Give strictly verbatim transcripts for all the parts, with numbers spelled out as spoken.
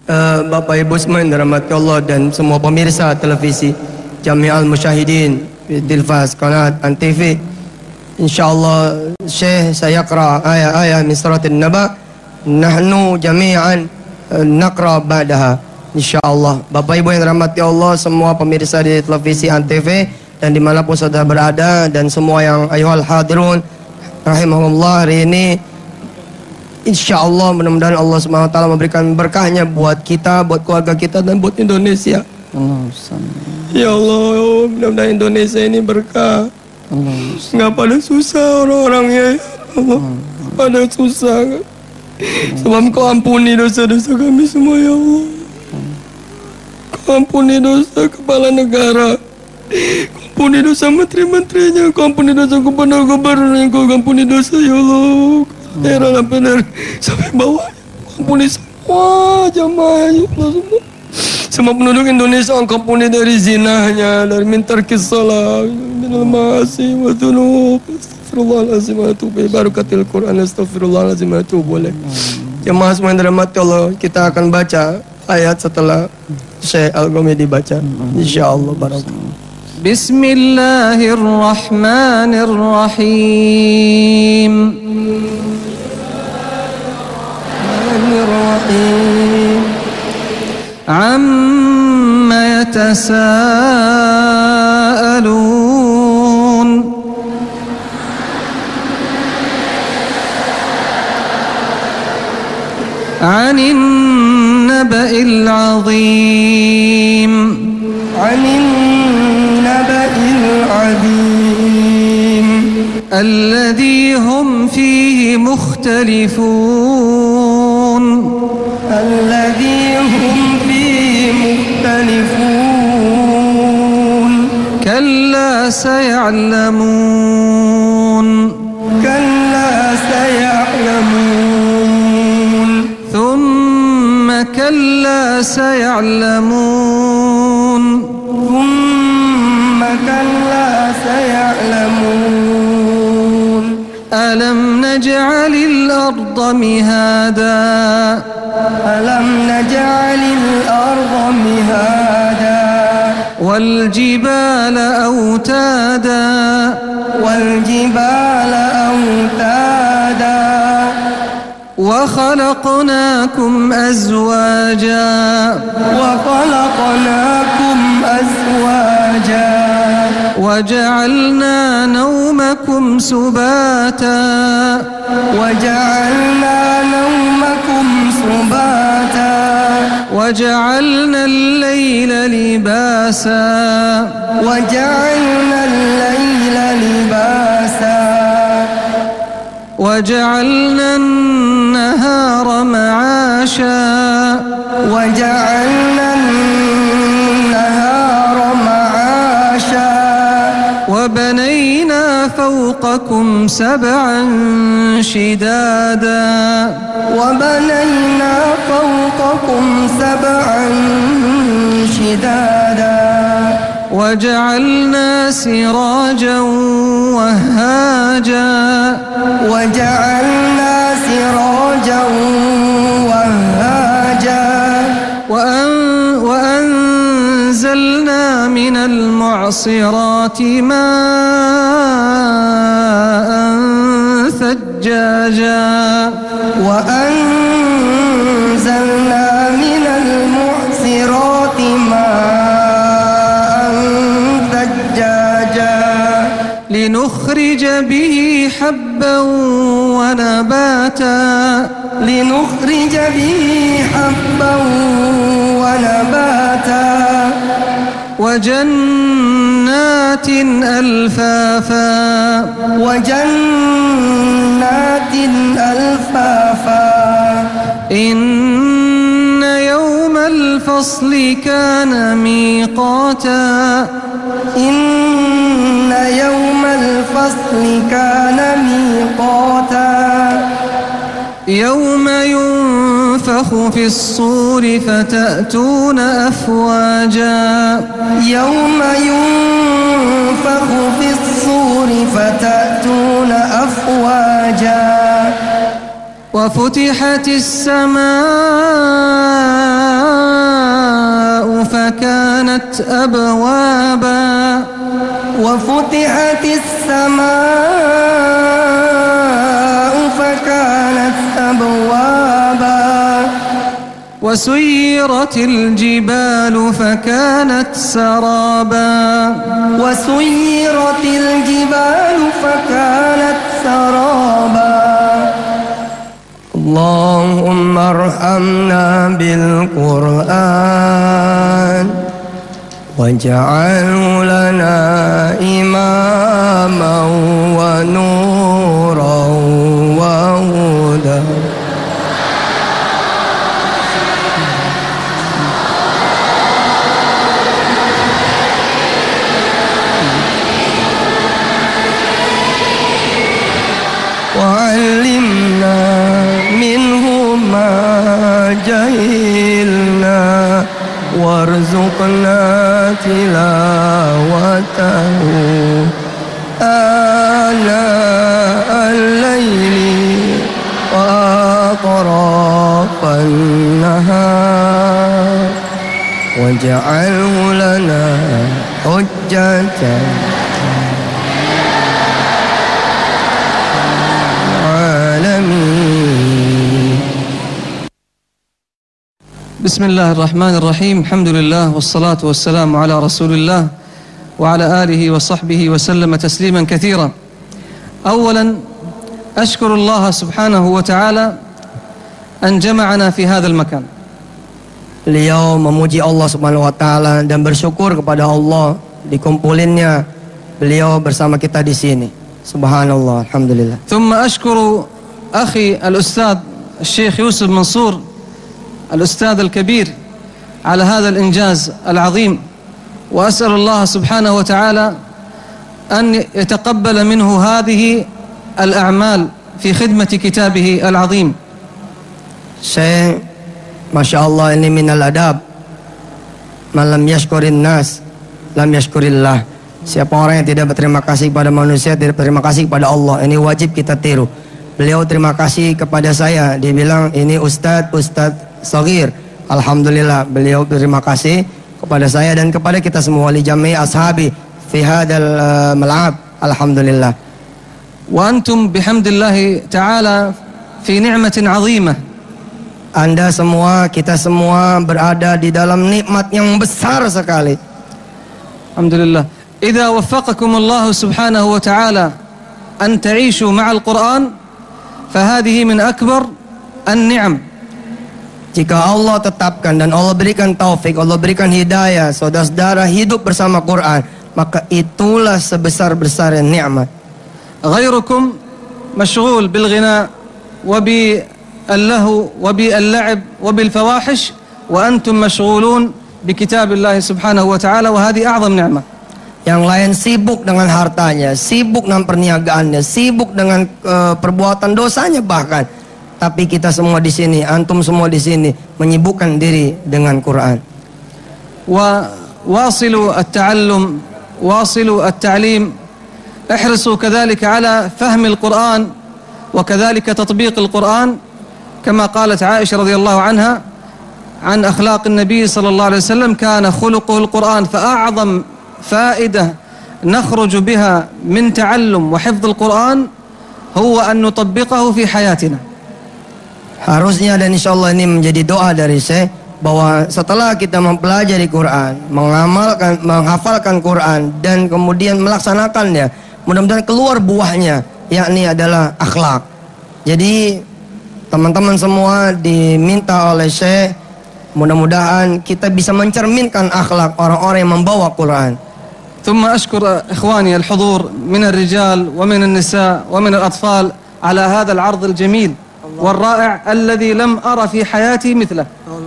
uh, Bapak Ibu semua yang dirahmati Allah dan semua pemirsa televisi Jami'al Musyahidin Tilfaz Qanat Antv, insyaallah Syekh saya qara ayat-ayat min suratul Naba, nahnu jami'an naqra ba'daha insyaallah. Bapak Ibu yang dirahmati Allah, semua pemirsa di televisi Antv dan dimanapun saudara berada, dan semua yang ayuhal hadirun rahimahullah, hari ini insyaallah mudah-mudahan Allah Subhanahu wa taala memberikan berkahnya buat kita, buat keluarga kita, dan buat Indonesia. Ya Allah, mudah-mudahan Indonesia ini berkah. Nggak pada susah orang-orangnya, ya Allah, pada susah. Sebab Kau ampuni dosa-dosa kami semua, ya Allah. Kau ampuni dosa kepala negara, Kau ampuni dosa menteri-menterinya, Kau ampuni dosa gubernur-gubernurnya, Kau ampuni dosa, ya Allah, daerah sampai dari sampai bawah, Kau ampuni semua jamaah, ya Allah, semua semua penduduk Indonesia, Kau ampuni dari zinahnya, dari mintar kisalah, minal ma'asi wa dzunub, astagfirullahalazim wa atubu ilaih, barakatil Quran, astagfirullahalazim wa atubu ilaih. Jemaah semua yang dirahmati Allah, kita akan baca ayat setelah Syekh Al-Ghamidi baca, insyaallah. Barakallahu. Bismillahirrahmanirrahim. Bismillahirrahmanirrahim. Amma yatasaalun. Anin naba'il 'azim. Anin naba'il 'azim. Alladhi hum fihi mukhtalifun. Alladhi hum fihi mukhtalifun. Kalla saya'lamun. Kalla saya'lamun. كلا سيعلمون. ثم كلا سيعلمون. ألم نجعل الأرض مهادا. ألم نجعل الأرض مهادا. والجبال أوتادا. والجبال أوتادا. وخلقناكم أزواجا. وخلقناكم أزواجا. وجعلنا نومكم سباتا. وجعلنا نومكم سباتا. وجعلنا الليل لباسا. وجعلنا الليل لباسا. وجعلنا النهار معاشا. وجعلنا النهار معاشا. وبنينا فوقكم سبعا شدادا. وبنينا فوقكم سبعا شدادا. وجعلنا سراجا وهاجا. وجعلنا سراجا وهاجا. وأن وأنزلنا من المعصرات ماء ثجاجا. وأنزلنا من المعصرات ماء ثجاجا. لنخرج به حبا ونباتا. لنخرج به حبا ونباتا. وجنات ألفافا. وجنات ألفافا. إن يوم الفصل كان ميقاتا. إن يوم الفصل كان ميقاتا. يوم ينفخ في الصور فتأتون أفواجا. يوم ينفخ في الصور فتأتون أفواجا وفتحت السماء فكانت أبوابا وفتحت السماء فكانت أبوابا وسيرت الجبال فكانت سرابا وسيرت الجبال فكانت سرابا اللهم ارحمنا بالقرآن واجعله لنا إماما ونورا وهدى وعلمنا منه ما جهلنا وارزقنا تلاوته آناء الليل وأطراف النهار واجعله لنا حجة بسم الله الرحمن الرحيم الحمد لله والصلاة والسلام على رسول الله وعلى آله وصحبه وسلم تسليما كثيرا. أولا أشكر الله سبحانه وتعالى أن جمعنا في هذا المكان. Beliau memuji Allah Subhanahu wa taala dan bersyukur kepada Allah dikumpulinnya beliau bersama kita di sini. Subhanallah, alhamdulillah. ثم أشكر أخي الأستاذ الشيخ يوسف منصور الأستاذ الكبير على هذا الإنجاز العظيم، وأسأل الله سبحانه وتعالى أن يتقبل منه هذه الأعمال في خدمة كتابه العظيم. Syekh, Masya Allah, ini minal adab. Man lam yashkurin nas lam yashkurillah. Siapa orang yang tidak berterima kasih kepada manusia tidak berterima kasih kepada Allah. Ini wajib kita tiru. Beliau terima kasih kepada saya. Dia bilang ini Ustadz, Ustadz Saghir. Alhamdulillah beliau berterima kasih kepada saya dan kepada kita semua li jami' ashabi fi hadzal mal'ab. Alhamdulillah. Wa antum bihamdillahi ta'ala fi ni'matin 'azimah. Anda semua, kita semua berada di dalam nikmat yang besar sekali. Alhamdulillah. Idza waffaqakum Allah subhanahu wa ta'ala an ta'ishu ma'al Qur'an fahadhihi min akbar an-ni'am. Jika Allah tetapkan dan Allah berikan taufik, Allah berikan hidayah, saudara-saudara hidup bersama Quran, maka itulah sebesar-besar nikmat. Ghairukum mashghul bil ghina wa bi al-lahu wa bi al-la'ib wa bil fawahish wa antum mashghulun bi kitabillah subhanahu wa ta'ala wa hadhihi a'zam ni'mah. Yang lain sibuk dengan hartanya, sibuk dengan perniagaannya, sibuk dengan uh, perbuatan dosanya bahkan. Tapi kita semua di sini, antum semua di sini menyibukkan diri dengan Quran. Wa wasilu at-ta'allum, wasilu at-ta'lim, ihrisu kadhalika ala fahmi al-Quran wa kadhalika tatbiq al-Quran kama qalat Aisyah radhiyallahu anha an akhlaq an-nabi sallallahu alaihi wasallam kana khuluquhu al-Quran fa a'zam fa'idah nakhruju biha min ta'allum wa hifdh al-Quran huwa an nutabbiqahu fi hayatina. Harusnya dan insya Allah ini menjadi doa dari saya bahwa setelah kita mempelajari Quran, mengamalkan, menghafalkan Quran dan kemudian melaksanakannya, mudah-mudahan keluar buahnya, yakni adalah akhlak. Jadi teman-teman semua diminta oleh Syekh, mudah-mudahan kita bisa mencerminkan akhlak orang-orang yang membawa Quran. ثم أشكر إخواني الحضور من الرجال ومن النساء ومن الأطفال على هذا العرض الجميل والرائع الذي لم أرى في حياتي مثله.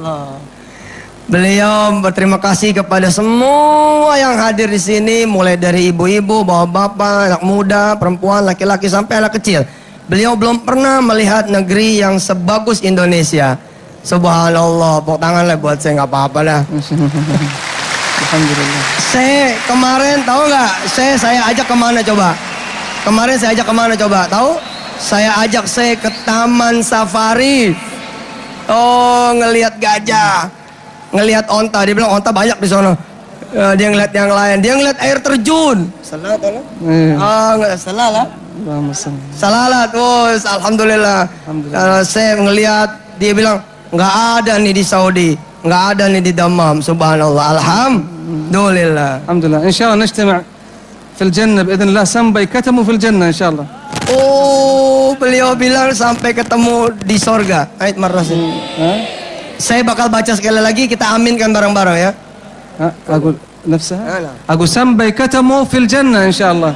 Beliau berterima kasih kepada semua yang hadir di sini, mulai dari ibu-ibu, bapak-bapak, anak muda, perempuan, laki-laki sampai anak kecil. Beliau belum pernah melihat negeri yang sebagus Indonesia. Subhanallah, pok tanganlah buat saya, nggak apa-apa dah. Alhamdulillah. Saya kemarin tahu nggak? Saya saya ajak kemana coba? Kemarin saya ajak kemana coba? Tahu? Saya ajak saya ke Taman Safari. Oh, ngelihat gajah. ngelihat onta, dia bilang onta banyak di sana. Uh, dia ngeliat yang lain, dia ngeliat air terjun. Salah tolong. Iya. Ah, nggak salah lah. Allahumma salli. Salah lah, terus alhamdulillah. Alhamdulillah. Kalau saya ngelihat, dia bilang nggak ada nih di Saudi, nggak ada nih di Dammam. Subhanallah, alhamdulillah. Alhamdulillah. Insyaallah nijtama' fil jannah باذن الله sampai ketemu fil jannah insyaallah. Oh, beliau bilang sampai ketemu di sorga. Ayat marrasin. Saya bakal baca sekali lagi, kita aminkan bareng-bareng ya. ها أقول نفسها أقول sampai ketemu fil jannah insyaallah.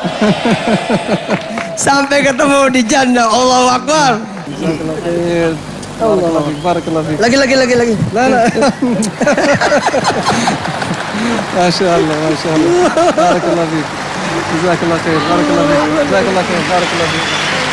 Sampai ketemu di jannah. Allahu Akbar. Barakallahu fiik, barakallahu fiik. Lagi lagi lagi lagi. La la. Masya Allah, Masya Allah. Barakallahu fiik. Jazakallah khair, barakallahu fiik. Jazakallah khair, barakallahu fiik.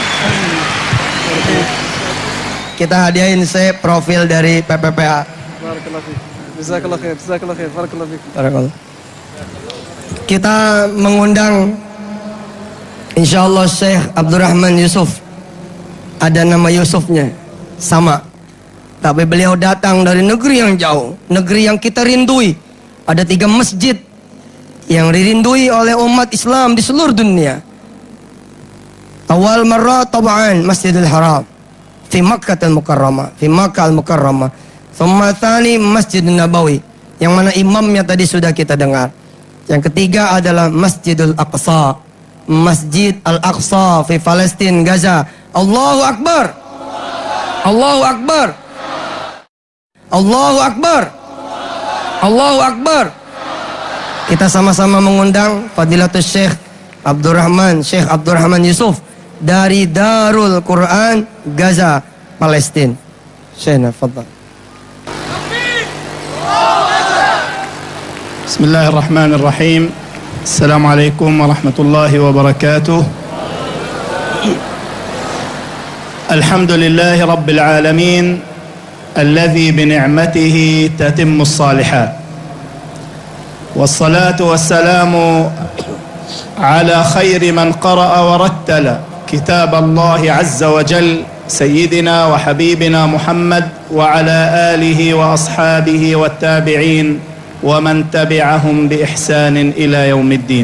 Kita hadiahin saya profil dari P P P A. Barakallahu fiik. Jazakallah khair, jazakallah khair, barakallahu fiik. Barakallah. Kita mengundang insyaallah Syekh Abdurrahman Yusuf. Ada nama Yusufnya sama. Tapi beliau datang dari negeri yang jauh, negeri yang kita rindui. Ada tiga masjid yang dirindui oleh umat Islam di seluruh dunia. Awal marrah tab'an Masjidil Haram fi Makkah al-Mukarramah, fi Makkah al-Mukarramah. Thumma tsani Masjid Nabawi, yang mana imamnya tadi sudah kita dengar. Yang ketiga adalah Masjidul Aqsa, Masjid Al-Aqsa fi Palestina, Gaza. Allahu Akbar. Allahu Akbar. Allahu Akbar. Allahu Akbar. Kita sama-sama mengundang Fadilatul Syekh Abdurrahman, Syekh Abdurrahman Yusuf dari Darul Quran Gaza, Palestina. Syekhna, fadhal. بسم الله الرحمن الرحيم. السلام عليكم ورحمة الله وبركاته. الحمد لله رب العالمين الذي بنعمته تتم الصالحات، والصلاة والسلام على خير من قرأ ورتل كتاب الله عز وجل سيدنا وحبيبنا محمد وعلى آله وأصحابه والتابعين ومن تبعهم بإحسان إلى يوم الدين.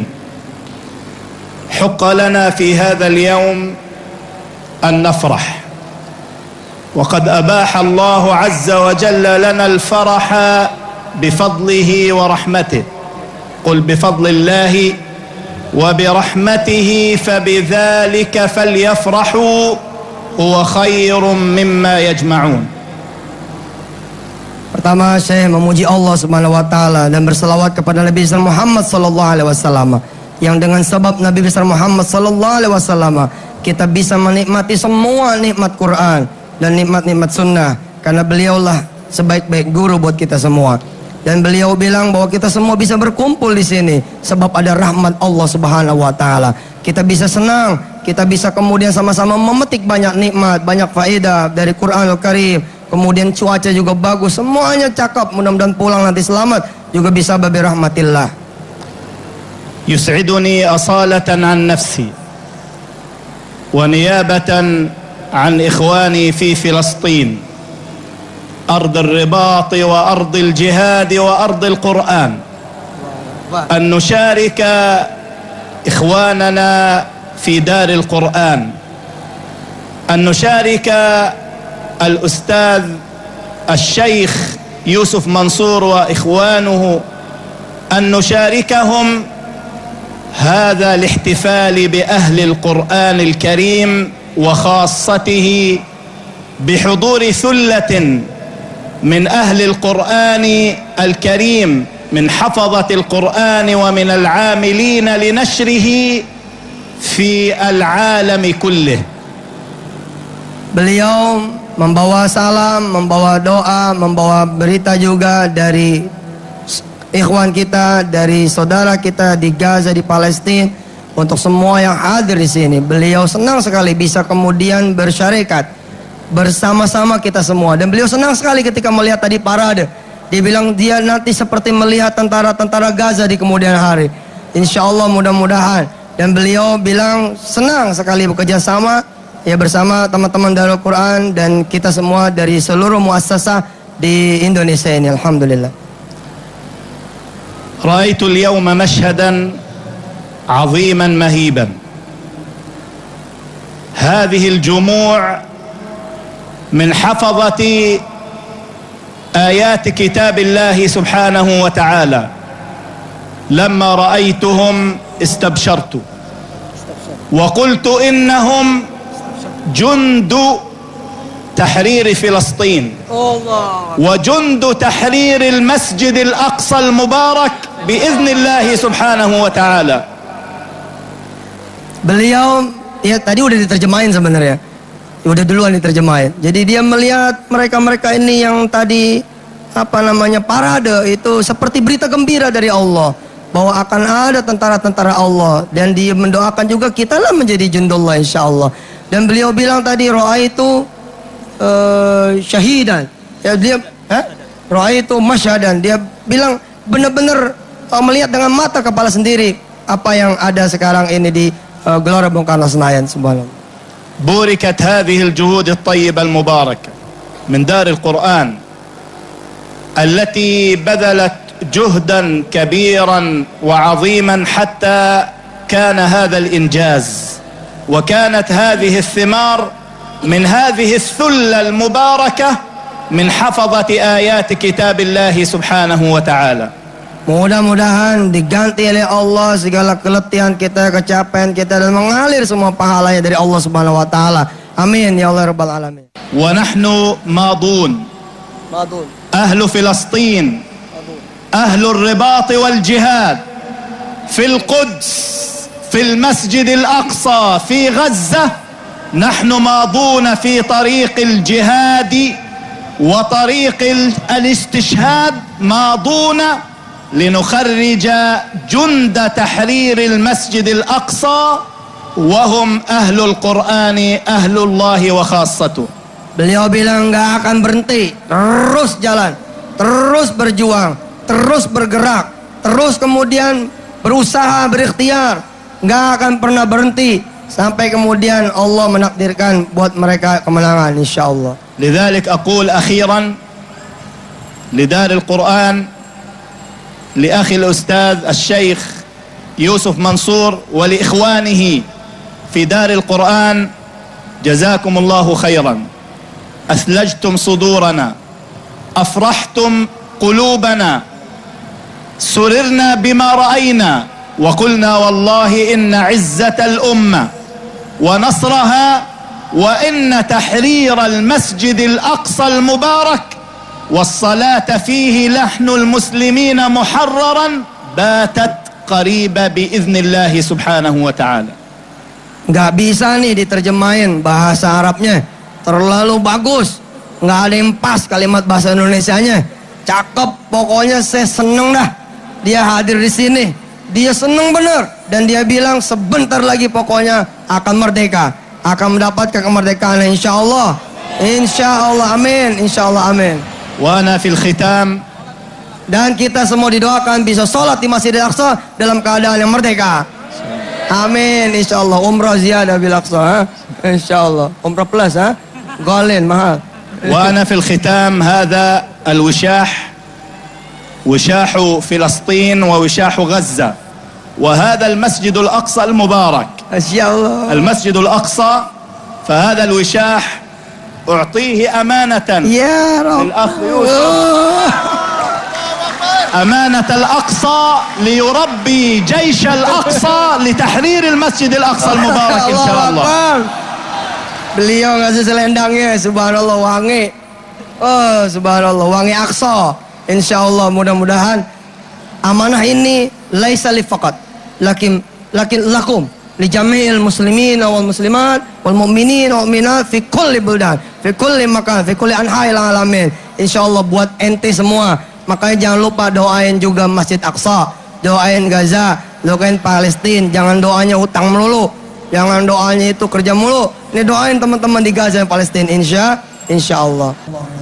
حق لنا في هذا اليوم أن نفرح، وقد أباح الله عز وجل لنا الفرح بفضله ورحمته. قل بفضل الله وبرحمته فبذلك فليفرحوا هو خير مما يجمعون. Pertama, saya memuji Allah Subhanahu wa taala dan berselawat kepada Nabi besar Muhammad sallallahu alaihi wasallam, yang dengan sebab Nabi besar Muhammad sallallahu alaihi wasallam kita bisa menikmati semua nikmat Quran dan nikmat-nikmat sunnah, karena beliaulah sebaik-baik guru buat kita semua. Dan beliau bilang bahwa kita semua bisa berkumpul di sini sebab ada rahmat Allah Subhanahu wa taala. Kita bisa senang, kita bisa kemudian sama-sama memetik banyak nikmat, banyak faedah dari Quranul Karim. Kemudian cuaca juga bagus, semuanya cakep. Mudah-mudahan pulang nanti selamat, juga bisa babi rahmatillah. يسعدني أصالة عن نفسي ونيابة عن إخواني في فلسطين، أرض الرباط وأرض الجهاد وأرض القرآن، أن نشارك إخواننا في دار القرآن، أن نشارك الأستاذ الشيخ يوسف منصور وإخوانه، أن نشاركهم هذا الاحتفال بأهل القرآن الكريم وخاصته بحضور ثلة من أهل القرآن الكريم من حفظة القرآن ومن العاملين لنشره في العالم كله. Beliau membawa salam, membawa doa, membawa berita juga dari ikhwan kita, dari saudara kita di Gaza, di Palestina, untuk semua yang hadir di sini. Beliau senang sekali bisa kemudian bersyarikat bersama-sama kita semua, dan beliau senang sekali ketika melihat tadi parade. Dia bilang dia nanti seperti melihat tentara-tentara Gaza di kemudian hari. Insya Allah, mudah-mudahan. Dan beliau bilang senang sekali bekerja sama ya bersama teman-teman Darul Quran dan kita semua dari seluruh muassasah di Indonesia ini, alhamdulillah. رأيت اليوم مشهدا عظيما مهيبا. هذه الجموع من حفظة آيات كتاب الله سبحانه وتعالى، لما رأيتهم استبشرت وقلت إنهم جند تحرير فلسطين وجند تحرير المسجد الأقصى المبارك بإذن الله سبحانه وتعالى. Beliau ya tadi udah diterjemahin sebenarnya, udah duluan diterjemahin. Jadi dia melihat mereka-mereka ini yang tadi apa namanya parade itu seperti berita gembira dari Allah bahwa akan ada tentara-tentara Allah, dan dia mendoakan juga kita lah menjadi jundullah insyaallah. Dan beliau bilang tadi roa itu uh, syahidan, ya dia eh? roa itu masyadan, dia bilang benar-benar uh, melihat dengan mata kepala sendiri apa yang ada sekarang ini di uh, Gelora Bung Karno Senayan. Subhanallah. بوركت هذه الجهود الطيبة المباركة من دار القرآن التي بذلت جهدا كبيرا وعظيما حتى كان هذا الإنجاز، وكانت هذه الثمار من هذه الثلة المباركة من حفظة آيات كتاب الله سبحانه وتعالى. Mudah-mudahan diganti oleh Allah segala keletihan kita, kecapean kita, dan mengalir semua pahalanya dari Allah Subhanahu wa taala. Amin ya Allah rabbal alamin. ونحن ماضون أهل فلسطين أهل الرباط والجهاد في القدس في المسجد الأقصى في غزة، نحن ماضون في طريق الجهاد وطريق الاستشهاد، ماضون لنخرج جند تحرير المسجد الأقصى وهم أهل القرآن أهل الله وخاصته. Beliau bilang nggak akan berhenti, terus jalan, terus berjuang, terus bergerak, terus kemudian berusaha, berikhtiar, nggak akan pernah berhenti sampai kemudian Allah menakdirkan buat mereka kemenangan insyaallah. لذلك أقول أخيرا لدار القرآن لأخي الأستاذ الشيخ يوسف منصور ولإخوانه في دار القرآن، جزاكم الله خيرا، أثلجتم صدورنا، أفرحتم قلوبنا، سررنا بما رأينا، وقلنا والله إن عزة الأمة ونصرها وإن تحرير المسجد الأقصى المبارك والصلاة فيه لحن المسلمين محررا باتت قريبة بإذن الله سبحانه وتعالى. Nggak bisa nih diterjemahin bahasa Arabnya, terlalu bagus, nggak ada yang pas kalimat bahasa Indonesianya. Cakep, pokoknya saya seneng dah dia hadir di sini. Dia seneng bener, dan dia bilang sebentar lagi pokoknya akan merdeka, akan mendapatkan kemerdekaan insyaallah. Insyaallah, amin, insyaallah, amin. وأنا في الختام Dan kita semua didoakan bisa sholat di Masjidil Aqsa dalam keadaan yang merdeka. Amin insyaallah. Umrah ziyadah bil Aqsa, insyaallah. Umrah plus ha, golin mahal. وأنا في الختام هذا الوشاح وشاح فلسطين ووشاح غزة، وهذا المسجد الأقصى المبارك insyaallah. المسجد الأقصى، فهذا الوشاح أعطيه أمانة Ya Rabb. للأخ يوسف، أمانة الأقصى ليربي جيش الأقصى لتحرير المسجد الأقصى المبارك إن شاء الله. Beliau ngasih selendangnya, subhanallah, wangi. Oh subhanallah, wangi Aqsa. Insyaallah, mudah-mudahan amanah ini laisa li faqat, lakin lakin lakum li jami'il muslimin wal muslimat wal mu'minin wal mu'minat fi kulli buldan, fi kulli makan, fi kulli anha'il alamin. Insyaallah buat ente semua. Makanya jangan lupa doain juga Masjid Aqsa, doain Gaza, doain Palestina. Jangan doanya hutang melulu, jangan doanya itu kerja mulu. Ini doain teman-teman di Gaza dan Palestina, insya insyaallah.